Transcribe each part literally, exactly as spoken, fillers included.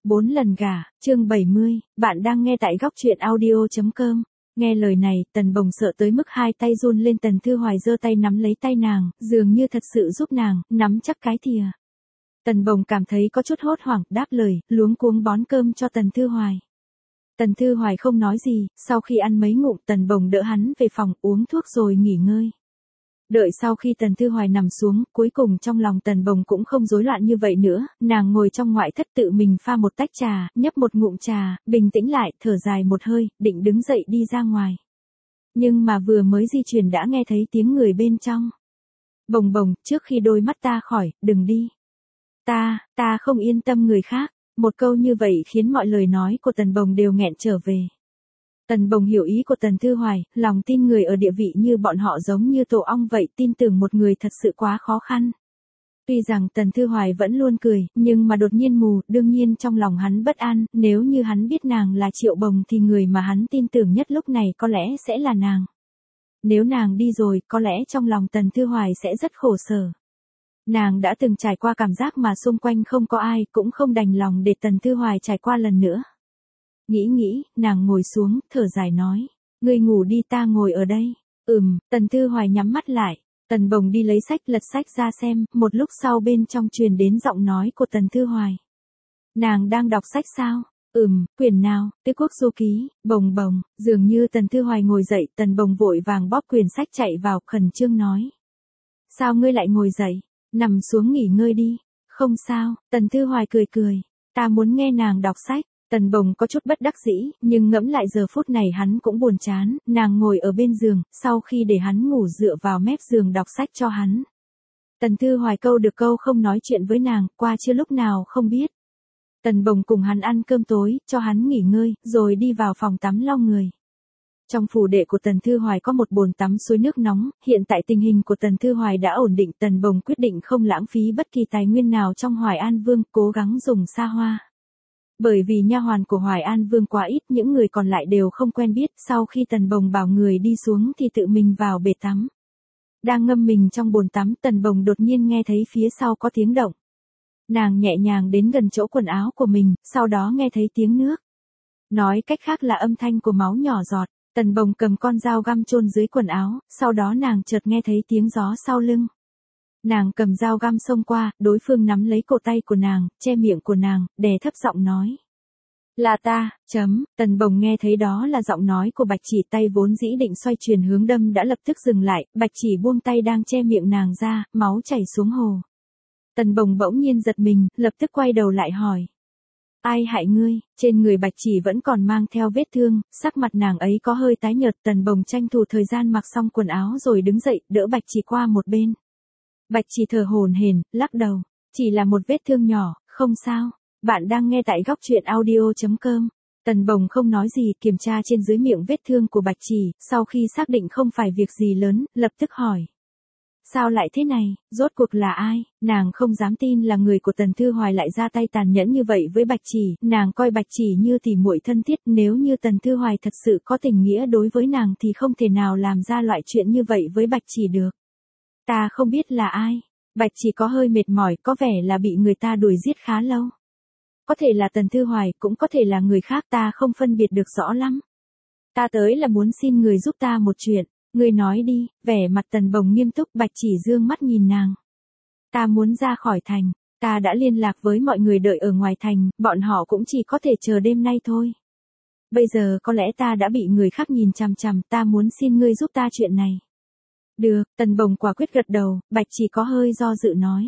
Bốn lần gả, chương bảy mươi, bạn đang nghe tại góc truyện audio chấm com. Nghe lời này, Tần Bồng sợ tới mức hai tay run lên. Tần Thư Hoài giơ tay nắm lấy tay nàng, dường như thật sự giúp nàng, nắm chắc cái thìa. Tần Bồng cảm thấy có chút hốt hoảng, đáp lời, luống cuống bón cơm cho Tần Thư Hoài. Tần Thư Hoài không nói gì, sau khi ăn mấy ngụm Tần Bồng đỡ hắn về phòng uống thuốc rồi nghỉ ngơi. Đợi sau khi Tần Thư Hoài nằm xuống, cuối cùng trong lòng Tần Bồng cũng không rối loạn như vậy nữa, nàng ngồi trong ngoại thất tự mình pha một tách trà, nhấp một ngụm trà, bình tĩnh lại, thở dài một hơi, định đứng dậy đi ra ngoài. Nhưng mà vừa mới di chuyển đã nghe thấy tiếng người bên trong. Bồng Bồng, trước khi đôi mắt ta khỏi, đừng đi. Ta, ta không yên tâm người khác. Một câu như vậy khiến mọi lời nói của Tần Bồng đều nghẹn trở về. Tần Bồng hiểu ý của Tần Thư Hoài, lòng tin người ở địa vị như bọn họ giống như tổ ong vậy, tin tưởng một người thật sự quá khó khăn. Tuy rằng Tần Thư Hoài vẫn luôn cười, nhưng mà đột nhiên mù, đương nhiên trong lòng hắn bất an, nếu như hắn biết nàng là Triệu Bồng thì người mà hắn tin tưởng nhất lúc này có lẽ sẽ là nàng. Nếu nàng đi rồi, có lẽ trong lòng Tần Thư Hoài sẽ rất khổ sở. Nàng đã từng trải qua cảm giác mà xung quanh không có ai, cũng không đành lòng để Tần Thư Hoài trải qua lần nữa. Nghĩ nghĩ, nàng ngồi xuống, thở dài nói. Ngươi ngủ đi, ta ngồi ở đây. Ừm, Tần Thư Hoài nhắm mắt lại. Tần Bồng đi lấy sách, lật sách ra xem, một lúc sau bên trong truyền đến giọng nói của Tần Thư Hoài. Nàng đang đọc sách sao? Ừm, quyển nào? Tứ Quốc Du Ký. Bồng Bồng, dường như Tần Thư Hoài ngồi dậy, Tần Bồng vội vàng bóp quyển sách chạy vào, khẩn trương nói. Sao ngươi lại ngồi dậy? Nằm xuống nghỉ ngơi đi. Không sao, Tần Thư Hoài cười cười. Ta muốn nghe nàng đọc sách. Tần Bồng có chút bất đắc dĩ, nhưng ngẫm lại giờ phút này hắn cũng buồn chán, nàng ngồi ở bên giường, sau khi để hắn ngủ dựa vào mép giường đọc sách cho hắn. Tần Thư Hoài câu được câu không nói chuyện với nàng, qua chưa lúc nào không biết. Tần Bồng cùng hắn ăn cơm tối, cho hắn nghỉ ngơi, rồi đi vào phòng tắm lau người. Trong phủ đệ của Tần Thư Hoài có một bồn tắm suối nước nóng, hiện tại tình hình của Tần Thư Hoài đã ổn định, Tần Bồng quyết định không lãng phí bất kỳ tài nguyên nào trong Hoài An Vương, cố gắng dùng xa hoa. Bởi vì nha hoàn của Hoài An Vương quá ít, những người còn lại đều không quen biết, sau khi Tần Bồng bảo người đi xuống thì tự mình vào bể tắm. Đang ngâm mình trong bồn tắm, Tần Bồng đột nhiên nghe thấy phía sau có tiếng động. Nàng nhẹ nhàng đến gần chỗ quần áo của mình, sau đó nghe thấy tiếng nước. Nói cách khác là âm thanh của máu nhỏ giọt. Tần Bồng cầm con dao găm chôn dưới quần áo, sau đó nàng chợt nghe thấy tiếng gió sau lưng. Nàng cầm dao găm xông qua, đối phương nắm lấy cổ tay của nàng, che miệng của nàng, đè thấp giọng nói. Là ta, chấm, Tần Bồng nghe thấy đó là giọng nói của Bạch Chỉ, tay vốn dĩ định xoay chuyển hướng đâm đã lập tức dừng lại, Bạch Chỉ buông tay đang che miệng nàng ra, máu chảy xuống hồ. Tần Bồng bỗng nhiên giật mình, lập tức quay đầu lại hỏi. Ai hại ngươi? Trên người Bạch Chỉ vẫn còn mang theo vết thương, sắc mặt nàng ấy có hơi tái nhợt. Tần Bồng tranh thủ thời gian mặc xong quần áo rồi đứng dậy, đỡ Bạch Chỉ qua một bên. Bạch Chỉ thở hổn hển, lắc đầu. Chỉ là một vết thương nhỏ, không sao. Bạn đang nghe tại góc truyện audio chấm com. Tần Bồng không nói gì, kiểm tra trên dưới miệng vết thương của Bạch Chỉ, sau khi xác định không phải việc gì lớn, lập tức hỏi. Sao lại thế này, rốt cuộc là ai? Nàng không dám tin là người của Tần Thư Hoài lại ra tay tàn nhẫn như vậy với Bạch Chỉ, nàng coi Bạch Chỉ như tỉ muội thân thiết, nếu như Tần Thư Hoài thật sự có tình nghĩa đối với nàng thì không thể nào làm ra loại chuyện như vậy với Bạch Chỉ được. Ta không biết là ai. Bạch Chỉ có hơi mệt mỏi, có vẻ là bị người ta đuổi giết khá lâu. Có thể là Tần Thư Hoài, cũng có thể là người khác, ta không phân biệt được rõ lắm. Ta tới là muốn xin người giúp ta một chuyện. Ngươi nói đi, vẻ mặt Tần Bồng nghiêm túc. Bạch Chỉ dương mắt nhìn nàng. Ta muốn ra khỏi thành, ta đã liên lạc với mọi người đợi ở ngoài thành, bọn họ cũng chỉ có thể chờ đêm nay thôi. Bây giờ có lẽ ta đã bị người khác nhìn chằm chằm, ta muốn xin ngươi giúp ta chuyện này. Được, Tần Bồng quả quyết gật đầu. Bạch Chỉ có hơi do dự nói.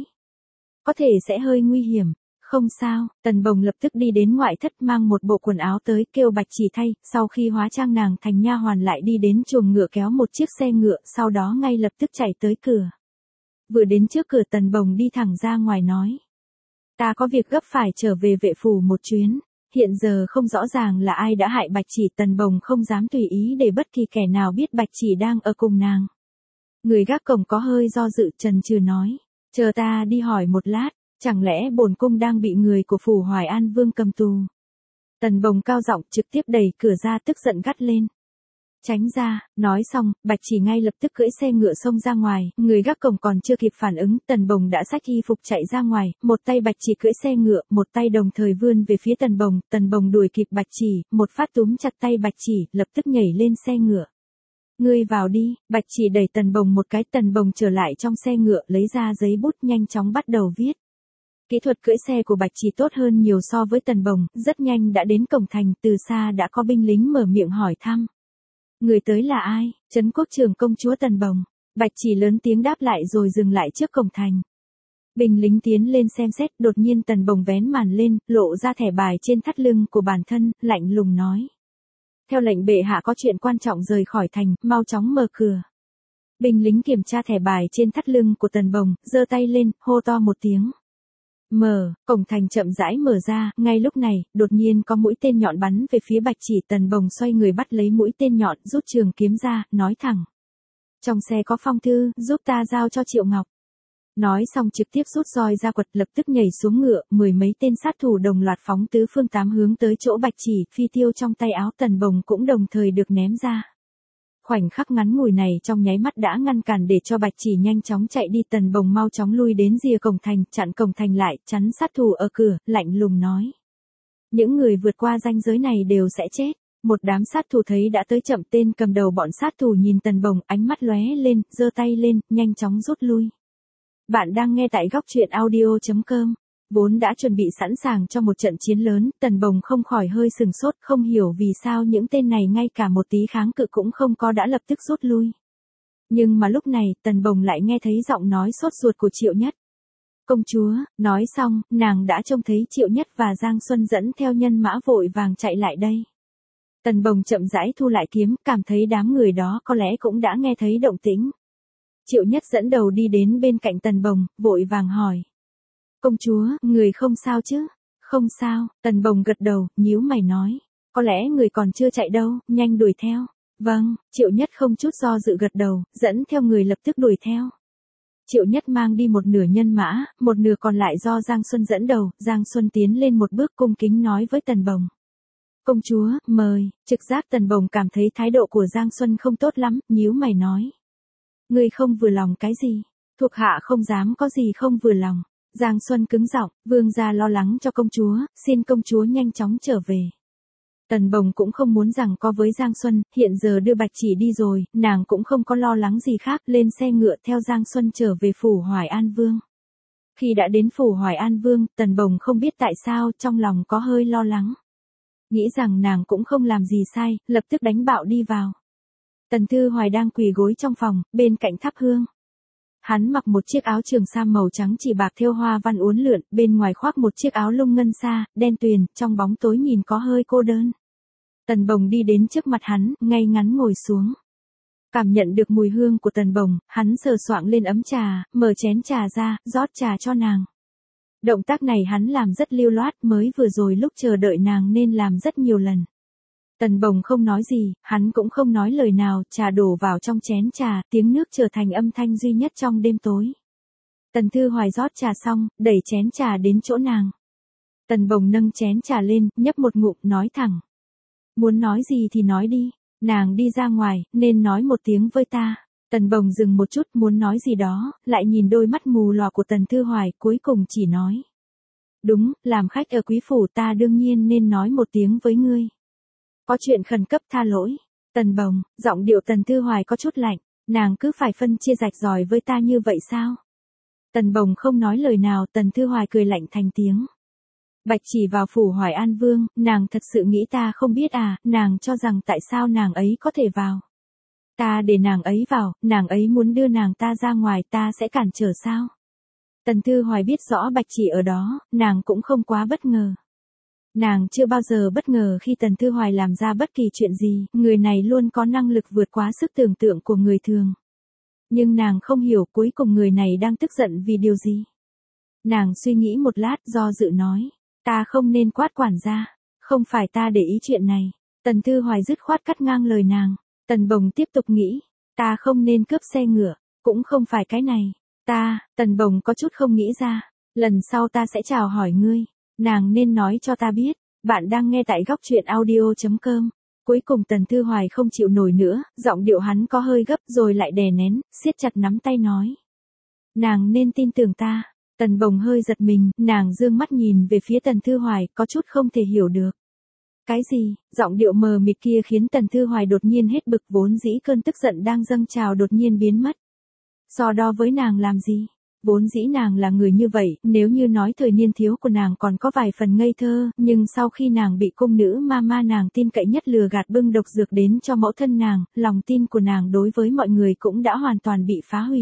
Có thể sẽ hơi nguy hiểm. Không sao, Tần Bồng lập tức đi đến ngoại thất mang một bộ quần áo tới, kêu Bạch Chỉ thay, sau khi hóa trang nàng thành nha hoàn lại đi đến chuồng ngựa kéo một chiếc xe ngựa, sau đó ngay lập tức chạy tới cửa. Vừa đến trước cửa Tần Bồng đi thẳng ra ngoài nói. Ta có việc gấp phải trở về vệ phủ một chuyến, hiện giờ không rõ ràng là ai đã hại Bạch Chỉ. Tần Bồng không dám tùy ý để bất kỳ kẻ nào biết Bạch Chỉ đang ở cùng nàng. Người gác cổng có hơi do dự, chần chừ nói. Chờ ta đi hỏi một lát. Chẳng lẽ bổn cung đang bị người của phủ Hoài An Vương cầm tù? Tần Bồng cao giọng trực tiếp đẩy cửa ra, tức giận gắt lên. Tránh ra, nói xong, Bạch Chỉ ngay lập tức cưỡi xe ngựa xông ra ngoài, người gác cổng còn chưa kịp phản ứng, Tần Bồng đã xách y phục chạy ra ngoài, một tay Bạch Chỉ cưỡi xe ngựa, một tay đồng thời vươn về phía Tần Bồng, Tần Bồng đuổi kịp Bạch Chỉ, một phát túm chặt tay Bạch Chỉ, lập tức nhảy lên xe ngựa. Ngươi vào đi, Bạch Chỉ đẩy Tần Bồng một cái, Tần Bồng trở lại trong xe ngựa, lấy ra giấy bút nhanh chóng bắt đầu viết. Kỹ thuật cưỡi xe của Bạch Chỉ tốt hơn nhiều so với Tần Bồng, rất nhanh đã đến cổng thành, từ xa đã có binh lính mở miệng hỏi thăm. Người tới là ai? Trấn Quốc trưởng công chúa Tần Bồng. Bạch Chỉ lớn tiếng đáp lại rồi dừng lại trước cổng thành. Binh lính tiến lên xem xét, đột nhiên Tần Bồng vén màn lên, lộ ra thẻ bài trên thắt lưng của bản thân, lạnh lùng nói. Theo lệnh bệ hạ có chuyện quan trọng rời khỏi thành, mau chóng mở cửa. Binh lính kiểm tra thẻ bài trên thắt lưng của Tần Bồng, giơ tay lên, hô to một tiếng. Mở, cổng thành chậm rãi mở ra, ngay lúc này, đột nhiên có mũi tên nhọn bắn về phía Bạch Chỉ, Tần Bồng xoay người bắt lấy mũi tên nhọn, rút trường kiếm ra, nói thẳng. Trong xe có phong thư, giúp ta giao cho Triệu Ngọc. Nói xong trực tiếp rút roi ra quật, lập tức nhảy xuống ngựa, mười mấy tên sát thủ đồng loạt phóng tứ phương tám hướng tới chỗ Bạch Chỉ, phi tiêu trong tay áo Tần Bồng cũng đồng thời được ném ra. Khoảnh khắc ngắn ngủi này trong nháy mắt đã ngăn cản để cho Bạch Chỉ nhanh chóng chạy đi, Tần Bồng mau chóng lui đến rìa cổng thành, chặn cổng thành lại, chắn sát thủ ở cửa, lạnh lùng nói. Những người vượt qua ranh giới này đều sẽ chết. Một đám sát thủ thấy đã tới chậm, tên cầm đầu bọn sát thủ nhìn Tần Bồng, ánh mắt lóe lên, giơ tay lên, nhanh chóng rút lui. Bạn đang nghe tại góc truyện audio chấm com. Vốn đã chuẩn bị sẵn sàng cho một trận chiến lớn, Tần Bồng không khỏi hơi sừng sốt, không hiểu vì sao những tên này ngay cả một tí kháng cự cũng không có đã lập tức rút lui. Nhưng mà lúc này, Tần Bồng lại nghe thấy giọng nói sốt ruột của Triệu Nhất. Công chúa, nói xong, nàng đã trông thấy Triệu Nhất và Giang Xuân dẫn theo nhân mã vội vàng chạy lại đây. Tần Bồng chậm rãi thu lại kiếm, cảm thấy đám người đó có lẽ cũng đã nghe thấy động tĩnh. Triệu Nhất dẫn đầu đi đến bên cạnh Tần Bồng, vội vàng hỏi. Công chúa, người không sao chứ? Không sao, Tần Bồng gật đầu, nhíu mày nói. Có lẽ người còn chưa chạy đâu, nhanh đuổi theo. Vâng, Triệu Nhất không chút do dự gật đầu, dẫn theo người lập tức đuổi theo. Triệu Nhất mang đi một nửa nhân mã, một nửa còn lại do Giang Xuân dẫn đầu, Giang Xuân tiến lên một bước cung kính nói với Tần Bồng. Công chúa, mời, trực giác Tần Bồng cảm thấy thái độ của Giang Xuân không tốt lắm, nhíu mày nói. Người không vừa lòng cái gì? Thuộc hạ không dám có gì không vừa lòng. Giang Xuân cứng giọng, vương gia lo lắng cho công chúa, xin công chúa nhanh chóng trở về. Tần Bồng cũng không muốn rằng có với Giang Xuân, hiện giờ đưa Bạch Chỉ đi rồi, nàng cũng không có lo lắng gì khác, lên xe ngựa theo Giang Xuân trở về phủ Hoài An Vương. Khi đã đến phủ Hoài An Vương, Tần Bồng không biết tại sao, trong lòng có hơi lo lắng. Nghĩ rằng nàng cũng không làm gì sai, lập tức đánh bạo đi vào. Tần Thư Hoài đang quỳ gối trong phòng, bên cạnh thắp hương. Hắn mặc một chiếc áo trường sam màu trắng chỉ bạc thêu hoa văn uốn lượn, bên ngoài khoác một chiếc áo lông ngân sa, đen tuyền, trong bóng tối nhìn có hơi cô đơn. Tần Bồng đi đến trước mặt hắn, ngay ngắn ngồi xuống. Cảm nhận được mùi hương của Tần Bồng, hắn sờ soạng lên ấm trà, mở chén trà ra, rót trà cho nàng. Động tác này hắn làm rất lưu loát, mới vừa rồi lúc chờ đợi nàng nên làm rất nhiều lần. Tần Bồng không nói gì, hắn cũng không nói lời nào, trà đổ vào trong chén trà, tiếng nước trở thành âm thanh duy nhất trong đêm tối. Tần Thư Hoài rót trà xong, đẩy chén trà đến chỗ nàng. Tần Bồng nâng chén trà lên, nhấp một ngụm, nói thẳng. Muốn nói gì thì nói đi, nàng đi ra ngoài, nên nói một tiếng với ta. Tần Bồng dừng một chút, muốn nói gì đó, lại nhìn đôi mắt mù lòa của Tần Thư Hoài, cuối cùng chỉ nói. Đúng, làm khách ở quý phủ ta đương nhiên nên nói một tiếng với ngươi. Có chuyện khẩn cấp tha lỗi. Tần Bồng, giọng điệu Tần Thư Hoài có chút lạnh, nàng cứ phải phân chia rạch ròi với ta như vậy sao? Tần Bồng không nói lời nào, Tần Thư Hoài cười lạnh thành tiếng. Bạch Chỉ vào phủ Hoài An Vương, nàng thật sự nghĩ ta không biết à, nàng cho rằng tại sao nàng ấy có thể vào. Ta để nàng ấy vào, nàng ấy muốn đưa nàng ta ra ngoài, ta sẽ cản trở sao? Tần Thư Hoài biết rõ Bạch Chỉ ở đó, nàng cũng không quá bất ngờ. Nàng chưa bao giờ bất ngờ khi Tần Thư Hoài làm ra bất kỳ chuyện gì, người này luôn có năng lực vượt quá sức tưởng tượng của người thường. Nhưng nàng không hiểu cuối cùng người này đang tức giận vì điều gì. Nàng suy nghĩ một lát, do dự nói, ta không nên quát quản gia, không phải ta để ý chuyện này. Tần Thư Hoài dứt khoát cắt ngang lời nàng. Tần Bồng tiếp tục nghĩ, ta không nên cướp xe ngựa, cũng không phải cái này. Ta, Tần Bồng có chút không nghĩ ra, lần sau ta sẽ chào hỏi ngươi, nàng nên nói cho ta biết. Bạn đang nghe tại góc truyện audio chấm com. cuối cùng Tần Thư Hoài không chịu nổi nữa, giọng điệu hắn có hơi gấp rồi lại đè nén, siết chặt nắm tay nói. Nàng nên tin tưởng ta. Tần Bồng hơi giật mình, nàng dương mắt nhìn về phía Tần Thư Hoài, có chút không thể hiểu được. Cái gì? Giọng điệu mờ mịt kia khiến Tần Thư Hoài đột nhiên hết bực, vốn dĩ cơn tức giận đang dâng trào đột nhiên biến mất. So đo với nàng làm gì? Vốn dĩ nàng là người như vậy, nếu như nói thời niên thiếu của nàng còn có vài phần ngây thơ, nhưng sau khi nàng bị cung nữ ma ma nàng tin cậy nhất lừa gạt bưng độc dược đến cho mẫu thân nàng, lòng tin của nàng đối với mọi người cũng đã hoàn toàn bị phá hủy.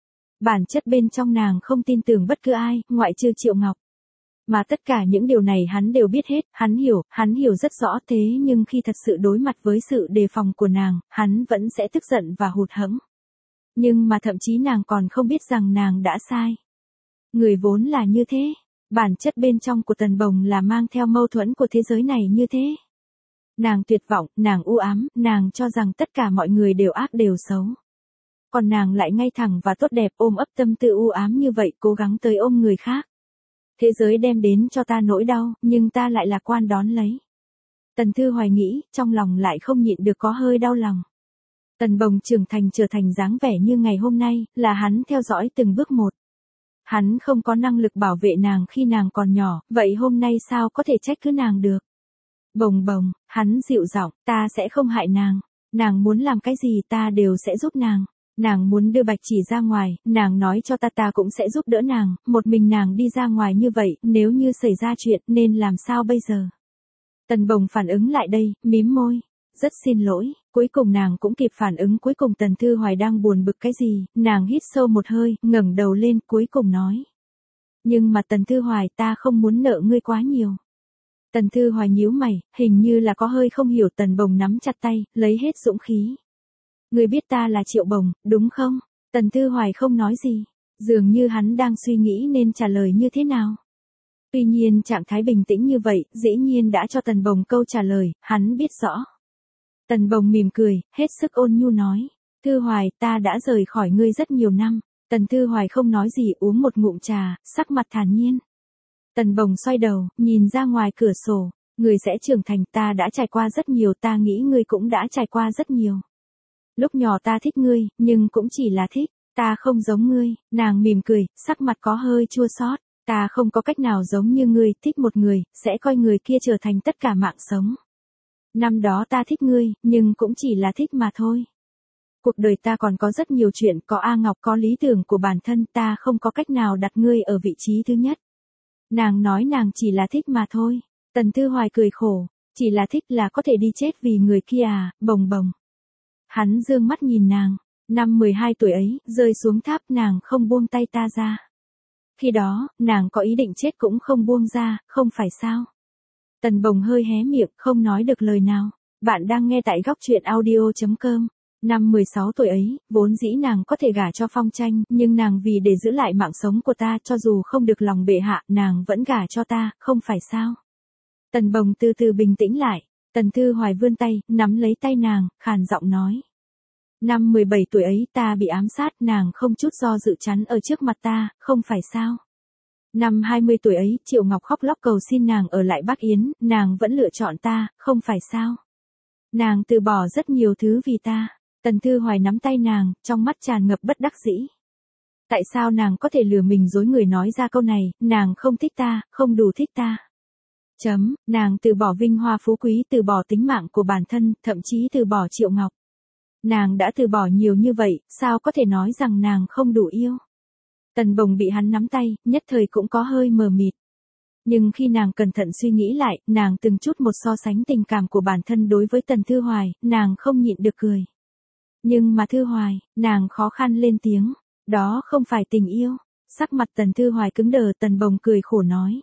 Bản chất bên trong nàng không tin tưởng bất cứ ai, ngoại trừ Triệu Ngọc. Mà tất cả những điều này hắn đều biết hết, hắn hiểu, hắn hiểu rất rõ, thế nhưng khi thật sự đối mặt với sự đề phòng của nàng, hắn vẫn sẽ tức giận và hụt hẫng. Nhưng mà thậm chí nàng còn không biết rằng nàng đã sai. Người vốn là như thế. Bản chất bên trong của Tần Bồng là mang theo mâu thuẫn của thế giới này như thế. Nàng tuyệt vọng, nàng u ám, nàng cho rằng tất cả mọi người đều ác đều xấu. Còn nàng lại ngay thẳng và tốt đẹp, ôm ấp tâm tư u ám như vậy, cố gắng tới ôm người khác. Thế giới đem đến cho ta nỗi đau, nhưng ta lại lạc quan đón lấy. Tần Thư Hoài nghĩ, trong lòng lại không nhịn được có hơi đau lòng. Tần Bồng trưởng thành trở thành dáng vẻ như ngày hôm nay, là hắn theo dõi từng bước một. Hắn không có năng lực bảo vệ nàng khi nàng còn nhỏ, vậy hôm nay sao có thể trách cứ nàng được. Bồng Bồng, hắn dịu giọng, ta sẽ không hại nàng. Nàng muốn làm cái gì ta đều sẽ giúp nàng. Nàng muốn đưa Bạch Chỉ ra ngoài, nàng nói cho ta ta cũng sẽ giúp đỡ nàng, một mình nàng đi ra ngoài như vậy, nếu như xảy ra chuyện nên làm sao bây giờ. Tần Bồng phản ứng lại đây, mím môi. Rất xin lỗi, cuối cùng nàng cũng kịp phản ứng, cuối cùng Tần Thư Hoài đang buồn bực cái gì, nàng hít sâu một hơi, ngẩng đầu lên, cuối cùng nói. Nhưng mà Tần Thư Hoài, ta không muốn nợ ngươi quá nhiều. Tần Thư Hoài nhíu mày, hình như là có hơi không hiểu. Tần Bồng nắm chặt tay, lấy hết dũng khí. Ngươi biết ta là Triệu Bồng, đúng không? Tần Thư Hoài không nói gì, dường như hắn đang suy nghĩ nên trả lời như thế nào. Tuy nhiên trạng thái bình tĩnh như vậy, dĩ nhiên đã cho Tần Bồng câu trả lời, hắn biết rõ. Tần Bồng mỉm cười, hết sức ôn nhu nói. Thư Hoài, ta đã rời khỏi ngươi rất nhiều năm. Tần Thư Hoài không nói gì, uống một ngụm trà, sắc mặt thản nhiên. Tần Bồng xoay đầu, nhìn ra ngoài cửa sổ. Người sẽ trưởng thành, ta đã trải qua rất nhiều, ta nghĩ ngươi cũng đã trải qua rất nhiều. Lúc nhỏ ta thích ngươi, nhưng cũng chỉ là thích. Ta không giống ngươi. Nàng mỉm cười, sắc mặt có hơi chua xót. Ta không có cách nào giống như ngươi, thích một người, sẽ coi người kia trở thành tất cả mạng sống. Năm đó ta thích ngươi, nhưng cũng chỉ là thích mà thôi. Cuộc đời ta còn có rất nhiều chuyện, có A Ngọc, có lý tưởng của bản thân, ta không có cách nào đặt ngươi ở vị trí thứ nhất. Nàng nói nàng chỉ là thích mà thôi. Tần Thư Hoài cười khổ, chỉ là thích là có thể đi chết vì người kia à, Bồng Bồng. Hắn dương mắt nhìn nàng, năm mười hai tuổi ấy, rơi xuống tháp nàng không buông tay ta ra. Khi đó, nàng có ý định chết cũng không buông ra, không phải sao? Tần Bồng hơi hé miệng, không nói được lời nào. Bạn đang nghe tại góc truyện audio chấm com. Năm mười sáu tuổi ấy, vốn dĩ nàng có thể gả cho Phong Tranh, nhưng nàng vì để giữ lại mạng sống của ta, cho dù không được lòng bệ hạ, nàng vẫn gả cho ta, không phải sao? Tần Bồng từ từ bình tĩnh lại. Tần Thư Hoài vươn tay, nắm lấy tay nàng, khàn giọng nói. Năm mười bảy tuổi ấy ta bị ám sát, nàng không chút do dự chắn ở trước mặt ta, không phải sao? Năm hai mươi tuổi ấy, Triệu Ngọc khóc lóc cầu xin nàng ở lại Bắc Yến, nàng vẫn lựa chọn ta, không phải sao? Nàng từ bỏ rất nhiều thứ vì ta. Tần Thư Hoài nắm tay nàng, trong mắt tràn ngập bất đắc dĩ. Tại sao nàng có thể lừa mình dối người nói ra câu này, nàng không thích ta, không đủ thích ta. Chấm, nàng từ bỏ vinh hoa phú quý, từ bỏ tính mạng của bản thân, thậm chí từ bỏ Triệu Ngọc. Nàng đã từ bỏ nhiều như vậy, sao có thể nói rằng nàng không đủ yêu. Tần Bồng bị hắn nắm tay, nhất thời cũng có hơi mờ mịt. Nhưng khi nàng cẩn thận suy nghĩ lại, nàng từng chút một so sánh tình cảm của bản thân đối với Tần Thư Hoài, nàng không nhịn được cười. Nhưng mà Thư Hoài, nàng khó khăn lên tiếng, đó không phải tình yêu. Sắc mặt Tần Thư Hoài cứng đờ, Tần Bồng cười khổ nói.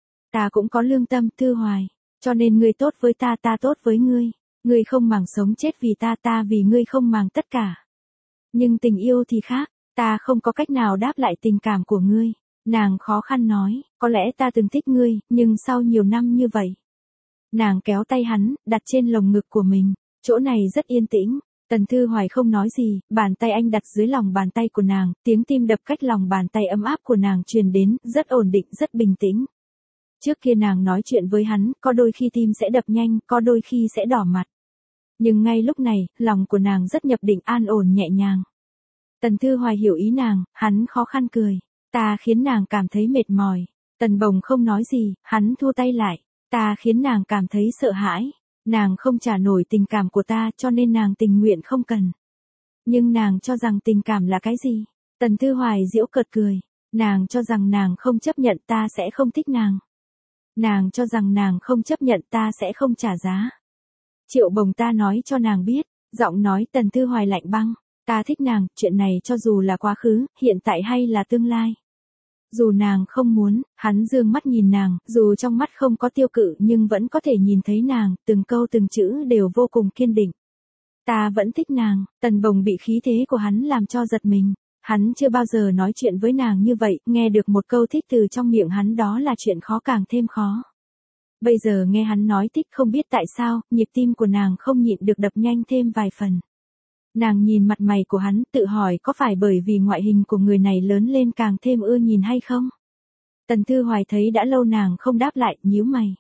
Ta cũng có lương tâm, Thư Hoài, cho nên ngươi tốt với ta, ta tốt với ngươi. Ngươi không màng sống chết vì ta, ta vì ngươi không màng tất cả. Nhưng tình yêu thì khác, ta không có cách nào đáp lại tình cảm của ngươi. Nàng khó khăn nói, có lẽ ta từng thích ngươi, nhưng sau nhiều năm như vậy. Nàng kéo tay hắn, đặt trên lồng ngực của mình, chỗ này rất yên tĩnh. Tần Thư Hoài không nói gì, bàn tay anh đặt dưới lòng bàn tay của nàng, tiếng tim đập cách lòng bàn tay ấm áp của nàng truyền đến, rất ổn định, rất bình tĩnh. Trước kia nàng nói chuyện với hắn, có đôi khi tim sẽ đập nhanh, có đôi khi sẽ đỏ mặt. Nhưng ngay lúc này, lòng của nàng rất nhập định an ổn nhẹ nhàng. Tần Thư Hoài hiểu ý nàng, hắn khó khăn cười. Ta khiến nàng cảm thấy mệt mỏi. Tần Bồng không nói gì, hắn thu tay lại. Ta khiến nàng cảm thấy sợ hãi. Nàng không trả nổi tình cảm của ta cho nên nàng tình nguyện không cần. Nhưng nàng cho rằng tình cảm là cái gì? Tần Thư Hoài giễu cợt cười. Nàng cho rằng nàng không chấp nhận ta sẽ không thích nàng. Nàng cho rằng nàng không chấp nhận ta sẽ không trả giá. Triệu Bồng ta nói cho nàng biết, giọng nói Tần Thư Hoài lạnh băng. Ta thích nàng, chuyện này cho dù là quá khứ, hiện tại hay là tương lai. Dù nàng không muốn, hắn dương mắt nhìn nàng, dù trong mắt không có tiêu cự nhưng vẫn có thể nhìn thấy nàng, từng câu từng chữ đều vô cùng kiên định. Ta vẫn thích nàng, Tần Bồng bị khí thế của hắn làm cho giật mình. Hắn chưa bao giờ nói chuyện với nàng như vậy, nghe được một câu thích từ trong miệng hắn đó là chuyện khó càng thêm khó. Bây giờ nghe hắn nói thích không biết tại sao, nhịp tim của nàng không nhịn được đập nhanh thêm vài phần. Nàng nhìn mặt mày của hắn, tự hỏi có phải bởi vì ngoại hình của người này lớn lên càng thêm ưa nhìn hay không? Tần Thư Hoài thấy đã lâu nàng không đáp lại, nhíu mày.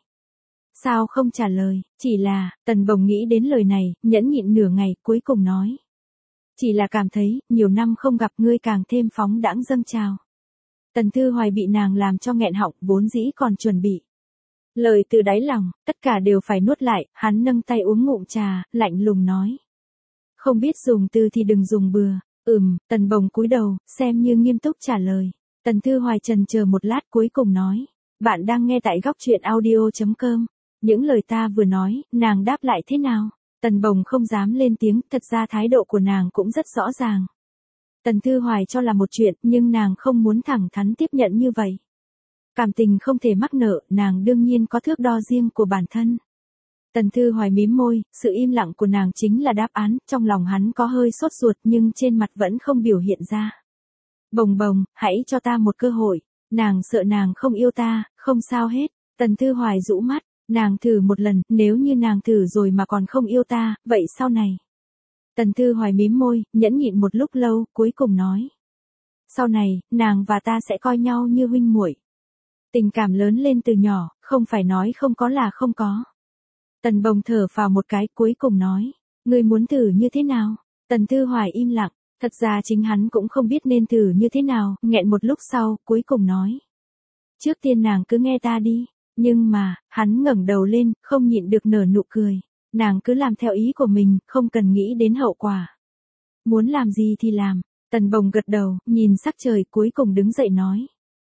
Sao không trả lời, chỉ là, Tần Bồng nghĩ đến lời này, nhẫn nhịn nửa ngày, cuối cùng nói. Chỉ là cảm thấy, nhiều năm không gặp ngươi càng thêm phóng đãng dâng trào. Tần Thư Hoài bị nàng làm cho nghẹn họng, vốn dĩ còn chuẩn bị. Lời từ đáy lòng, tất cả đều phải nuốt lại, hắn nâng tay uống ngụm trà, lạnh lùng nói. Không biết dùng từ thì đừng dùng bừa. Ừm, Tần Bồng cúi đầu, xem như nghiêm túc trả lời. Tần Thư Hoài trần chờ một lát cuối cùng nói. Bạn đang nghe tại góc truyện audio chấm com. Những lời ta vừa nói, nàng đáp lại thế nào? Tần Bồng không dám lên tiếng, thật ra thái độ của nàng cũng rất rõ ràng. Tần Thư Hoài cho là một chuyện, nhưng nàng không muốn thẳng thắn tiếp nhận như vậy. Cảm tình không thể mắc nợ, nàng đương nhiên có thước đo riêng của bản thân. Tần Thư Hoài mím môi, sự im lặng của nàng chính là đáp án, trong lòng hắn có hơi sốt ruột nhưng trên mặt vẫn không biểu hiện ra. Bồng Bồng, hãy cho ta một cơ hội, nàng sợ nàng không yêu ta, không sao hết. Tần Thư Hoài rũ mắt, nàng thử một lần, nếu như nàng thử rồi mà còn không yêu ta, vậy sau này? Tần Thư Hoài mím môi, nhẫn nhịn một lúc lâu, cuối cùng nói. Sau này, nàng và ta sẽ coi nhau như huynh muội. Tình cảm lớn lên từ nhỏ, không phải nói không có là không có. Tần Bồng thở vào một cái, cuối cùng nói. Ngươi muốn thử như thế nào? Tần Thư Hoài im lặng, thật ra chính hắn cũng không biết nên thử như thế nào, nghẹn một lúc sau, cuối cùng nói. Trước tiên nàng cứ nghe ta đi. Nhưng mà, hắn ngẩng đầu lên, không nhịn được nở nụ cười. Nàng cứ làm theo ý của mình, không cần nghĩ đến hậu quả. Muốn làm gì thì làm. Tần Bồng gật đầu, nhìn sắc trời, cuối cùng đứng dậy nói.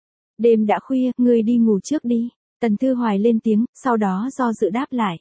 Đêm đã khuya, ngươi đi ngủ trước đi. Tần Thư Hoài lên tiếng, sau đó do dự đáp lại.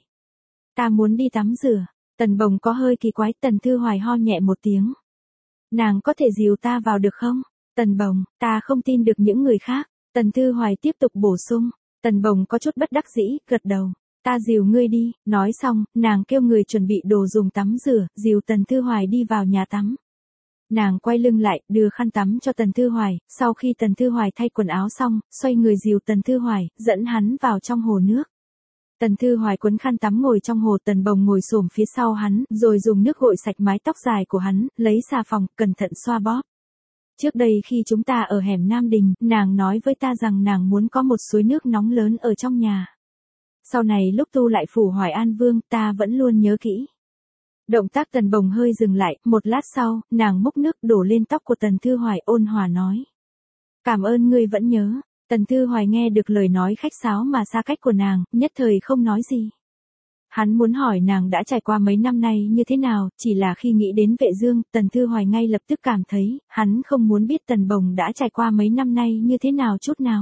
Ta muốn đi tắm rửa. Tần Bồng có hơi kỳ quái, Tần Thư Hoài ho nhẹ một tiếng. Nàng có thể dìu ta vào được không? Tần Bồng, ta không tin được những người khác. Tần Thư Hoài tiếp tục bổ sung. Tần Bồng có chút bất đắc dĩ, gật đầu. Ta dìu ngươi đi, nói xong, nàng kêu người chuẩn bị đồ dùng tắm rửa, dìu Tần Thư Hoài đi vào nhà tắm. Nàng quay lưng lại, đưa khăn tắm cho Tần Thư Hoài, sau khi Tần Thư Hoài thay quần áo xong, xoay người dìu Tần Thư Hoài, dẫn hắn vào trong hồ nước. Tần Thư Hoài quấn khăn tắm ngồi trong hồ, Tần Bồng ngồi xổm phía sau hắn, rồi dùng nước gội sạch mái tóc dài của hắn, lấy xà phòng, cẩn thận xoa bóp. Trước đây khi chúng ta ở hẻm Nam Đình, nàng nói với ta rằng nàng muốn có một suối nước nóng lớn ở trong nhà. Sau này lúc tu lại phủ Hoài An Vương, ta vẫn luôn nhớ kỹ. Động tác Tần Bồng hơi dừng lại, một lát sau, nàng múc nước đổ lên tóc của Tần Thư Hoài, ôn hòa nói. Cảm ơn ngươi vẫn nhớ. Tần Thư Hoài nghe được lời nói khách sáo mà xa cách của nàng, nhất thời không nói gì. Hắn muốn hỏi nàng đã trải qua mấy năm nay như thế nào, chỉ là khi nghĩ đến Vệ Dương, Tần Thư Hoài ngay lập tức cảm thấy, hắn không muốn biết Tần Bồng đã trải qua mấy năm nay như thế nào chút nào.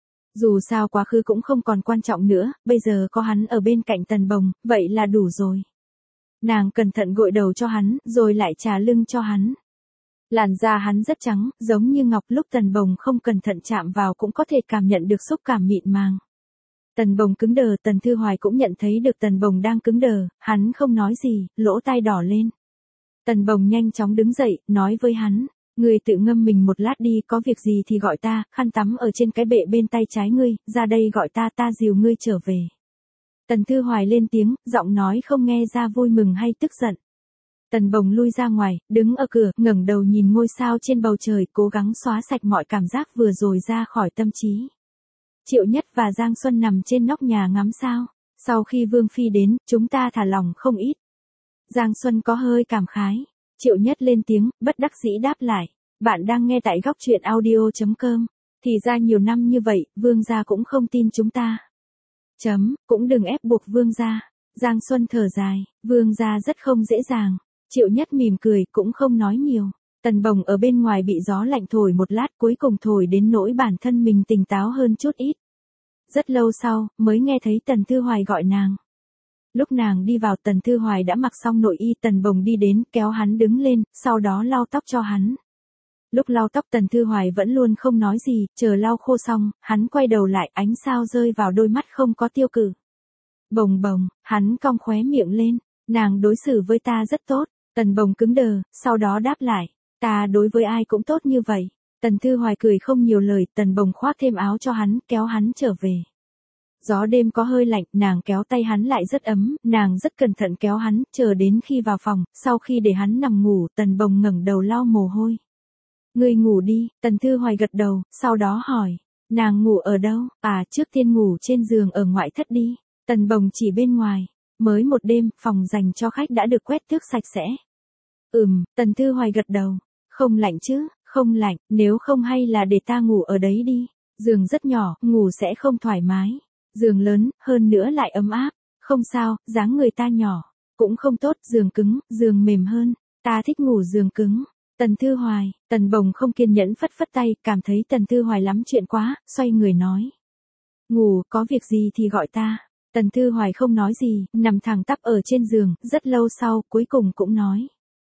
Dù sao quá khứ cũng không còn quan trọng nữa, bây giờ có hắn ở bên cạnh Tần Bồng, vậy là đủ rồi. Nàng cẩn thận gội đầu cho hắn, rồi lại trà lưng cho hắn. Làn da hắn rất trắng, giống như ngọc, lúc Tần Bồng không cẩn thận chạm vào cũng có thể cảm nhận được xúc cảm mịn màng. Tần Bồng cứng đờ, Tần Thư Hoài cũng nhận thấy được Tần Bồng đang cứng đờ, hắn không nói gì, lỗ tai đỏ lên. Tần Bồng nhanh chóng đứng dậy, nói với hắn, ngươi tự ngâm mình một lát đi, có việc gì thì gọi ta, khăn tắm ở trên cái bệ bên tay trái ngươi, ra đây gọi ta, ta dìu ngươi trở về. Tần Thư Hoài lên tiếng, giọng nói không nghe ra vui mừng hay tức giận. Tần Bồng lui ra ngoài, đứng ở cửa, ngẩng đầu nhìn ngôi sao trên bầu trời, cố gắng xóa sạch mọi cảm giác vừa rồi ra khỏi tâm trí. Triệu Nhất và Giang Xuân nằm trên nóc nhà ngắm sao. Sau khi Vương Phi đến, chúng ta thả lỏng không ít. Giang Xuân có hơi cảm khái. Triệu Nhất lên tiếng, bất đắc dĩ đáp lại. Bạn đang nghe tại góc truyện audio.com. Thì ra nhiều năm như vậy, Vương gia cũng không tin chúng ta. Chấm, cũng đừng ép buộc Vương gia. Giang Xuân thở dài, Vương gia rất không dễ dàng. Triệu Nhất mỉm cười, cũng không nói nhiều. Tần Bồng ở bên ngoài bị gió lạnh thổi một lát, cuối cùng thổi đến nỗi bản thân mình tỉnh táo hơn chút ít. Rất lâu sau, mới nghe thấy Tần Thư Hoài gọi nàng. Lúc nàng đi vào, Tần Thư Hoài đã mặc xong nội y. Tần Bồng đi đến, kéo hắn đứng lên, sau đó lau tóc cho hắn. Lúc lau tóc Tần Thư Hoài vẫn luôn không nói gì, chờ lau khô xong, hắn quay đầu lại, ánh sao rơi vào đôi mắt không có tiêu cự. Bồng Bồng, hắn cong khóe miệng lên, nàng đối xử với ta rất tốt. Tần Bồng cứng đờ, sau đó đáp lại, ta đối với ai cũng tốt như vậy. Tần Thư Hoài cười không nhiều lời, Tần Bồng khoác thêm áo cho hắn, kéo hắn trở về. Gió đêm có hơi lạnh, nàng kéo tay hắn lại rất ấm, nàng rất cẩn thận kéo hắn, chờ đến khi vào phòng, sau khi để hắn nằm ngủ, Tần Bồng ngẩng đầu lau mồ hôi. Ngươi ngủ đi, Tần Thư Hoài gật đầu, sau đó hỏi, nàng ngủ ở đâu? À, trước tiên ngủ trên giường ở ngoại thất đi. Tần Bồng chỉ bên ngoài, mới một đêm, phòng dành cho khách đã được quét tước sạch sẽ. Ừm, Tần Thư Hoài gật đầu, không lạnh chứ, không lạnh, nếu không hay là để ta ngủ ở đấy đi. Giường rất nhỏ, ngủ sẽ không thoải mái. Giường lớn, hơn nữa lại ấm áp. Không sao, dáng người ta nhỏ, cũng không tốt, giường cứng, giường mềm hơn. Ta thích ngủ giường cứng. Tần Thư Hoài, Tần Bồng không kiên nhẫn phất phất tay, cảm thấy Tần Thư Hoài lắm chuyện quá, xoay người nói. Ngủ, có việc gì thì gọi ta. Tần Thư Hoài không nói gì, nằm thẳng tắp ở trên giường, rất lâu sau, cuối cùng cũng nói.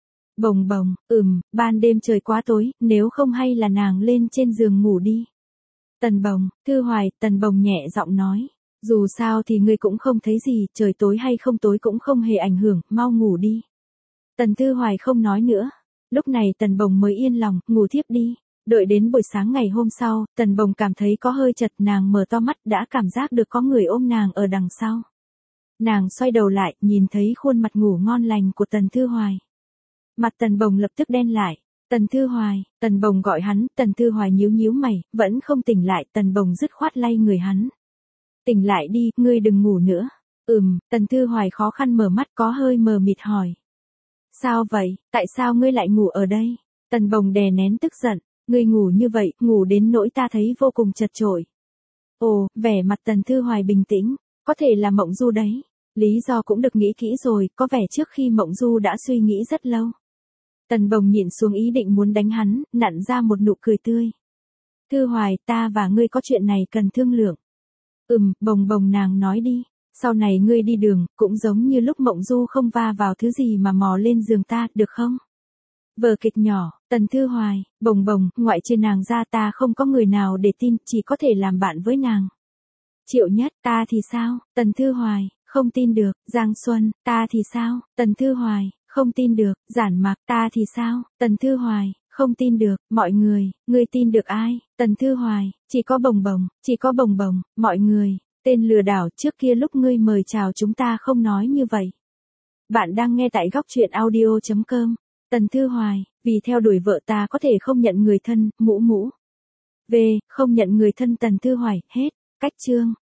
Bồng Bồng, ừm, ban đêm trời quá tối, nếu không hay là nàng lên trên giường ngủ đi. Tần Bồng, Thư Hoài, Tần Bồng nhẹ giọng nói. Dù sao thì ngươi cũng không thấy gì, trời tối hay không tối cũng không hề ảnh hưởng, mau ngủ đi. Tần Thư Hoài không nói nữa. Lúc này Tần Bồng mới yên lòng, ngủ thiếp đi. Đợi đến buổi sáng ngày hôm sau, Tần Bồng cảm thấy có hơi chật, nàng mở to mắt đã cảm giác được có người ôm nàng ở đằng sau. Nàng xoay đầu lại, nhìn thấy khuôn mặt ngủ ngon lành của Tần Thư Hoài. Mặt Tần Bồng lập tức đen lại. Tần Thư Hoài, Tần Bồng gọi hắn, Tần Thư Hoài nhíu nhíu mày, vẫn không tỉnh lại, Tần Bồng dứt khoát lay người hắn. Tỉnh lại đi, ngươi đừng ngủ nữa. Ừm, Tần Thư Hoài khó khăn mở mắt có hơi mờ mịt hỏi. Sao vậy, tại sao ngươi lại ngủ ở đây? Tần Bồng đè nén tức giận, ngươi ngủ như vậy, ngủ đến nỗi ta thấy vô cùng chật chội. Ồ, vẻ mặt Tần Thư Hoài bình tĩnh, có thể là mộng du đấy. Lý do cũng được nghĩ kỹ rồi, có vẻ trước khi mộng du đã suy nghĩ rất lâu. Tần Bồng nhìn xuống ý định muốn đánh hắn, nặn ra một nụ cười tươi. Thư Hoài, ta và ngươi có chuyện này cần thương lượng. Ừm, Bồng Bồng nàng nói đi. Sau này ngươi đi đường, cũng giống như lúc mộng du không va vào thứ gì mà mò lên giường ta, được không? Vở kịch nhỏ, Tần Thư Hoài, Bồng Bồng, ngoại trừ nàng ra ta không có người nào để tin, chỉ có thể làm bạn với nàng. Triệu Nhất, ta thì sao? Tần Thư Hoài, không tin được. Giang Xuân, ta thì sao? Tần Thư Hoài, không tin được. Giản Mạc, ta thì sao? Tần Thư Hoài, không tin được. Mọi người, ngươi tin được ai? Tần Thư Hoài, chỉ có Bồng Bồng, chỉ có Bồng Bồng, mọi người. Tên lừa đảo, trước kia lúc ngươi mời chào chúng ta không nói như vậy. Bạn đang nghe tại góc truyện audio.com. Tần Thư Hoài, vì theo đuổi vợ ta có thể không nhận người thân, mũ mũ. V, không nhận người thân Tần Thư Hoài, hết. Cách chương.